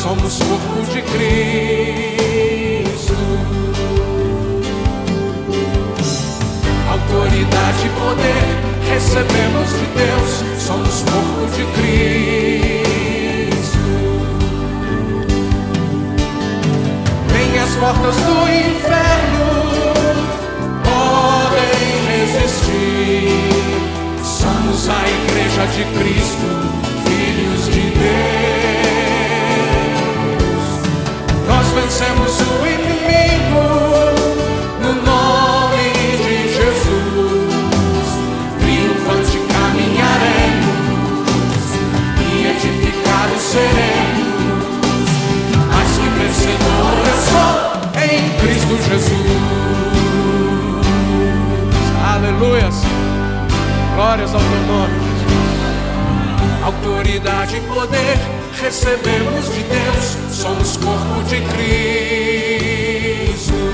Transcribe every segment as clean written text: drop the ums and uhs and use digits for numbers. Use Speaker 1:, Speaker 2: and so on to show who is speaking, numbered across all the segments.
Speaker 1: somos corpo de Cristo. Autoridade e poder recebemos de Deus, somos corpo de Cristo. Nem as portas do inferno podem resistir. Somos a igreja de Cristo, filhos de Deus. Nós vencemos o inimigo no nome de Jesus. Triunfante caminharemos e edificados seremos. Mais que vencedores sou em Cristo Jesus.
Speaker 2: Aleluia, glórias ao teu nome, Jesus.
Speaker 1: Autoridade e poder recebemos de Deus, somos corpo de Cristo.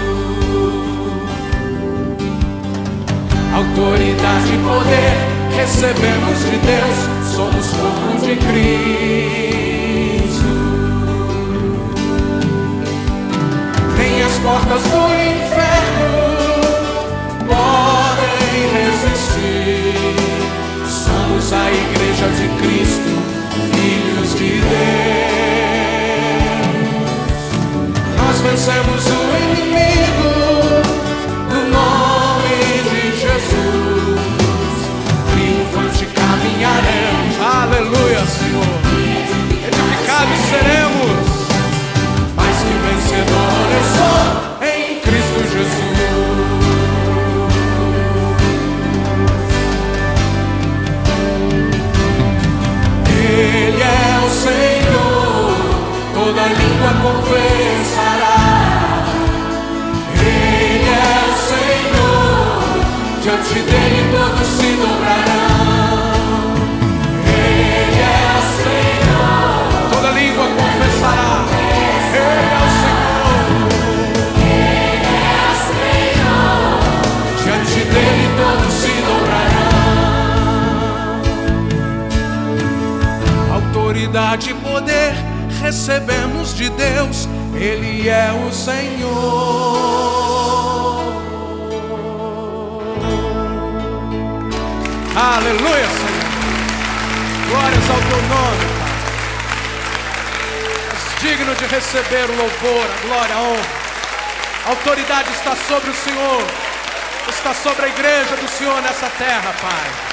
Speaker 1: Autoridade e poder recebemos de Deus, somos corpo de Cristo. Nem as portas do inferno podem resistir. Somos a igreja de Cristo, filhos de Deus. Nós vencemos o inimigo no nome de Jesus. Triunfante caminharemos.
Speaker 2: Aleluia, Senhor. Edificados seremos.
Speaker 1: Mais que vencedores sou em Cristo Jesus. Ele é o Senhor, toda língua confessará. Ele é o Senhor, diante dele todos se dobrarão. Ele é o Senhor,
Speaker 2: Toda língua confessará.
Speaker 1: Ele é o Senhor. Ele é o Senhor, diante dele todos se dobrarão. Autoridade e poder recebemos de Deus, Ele é o Senhor.
Speaker 2: Aleluia, Senhor. Glórias ao teu nome, Pai. És digno de receber o louvor, a glória, a honra. A autoridade está sobre o Senhor, está sobre a igreja do Senhor nessa terra, Pai.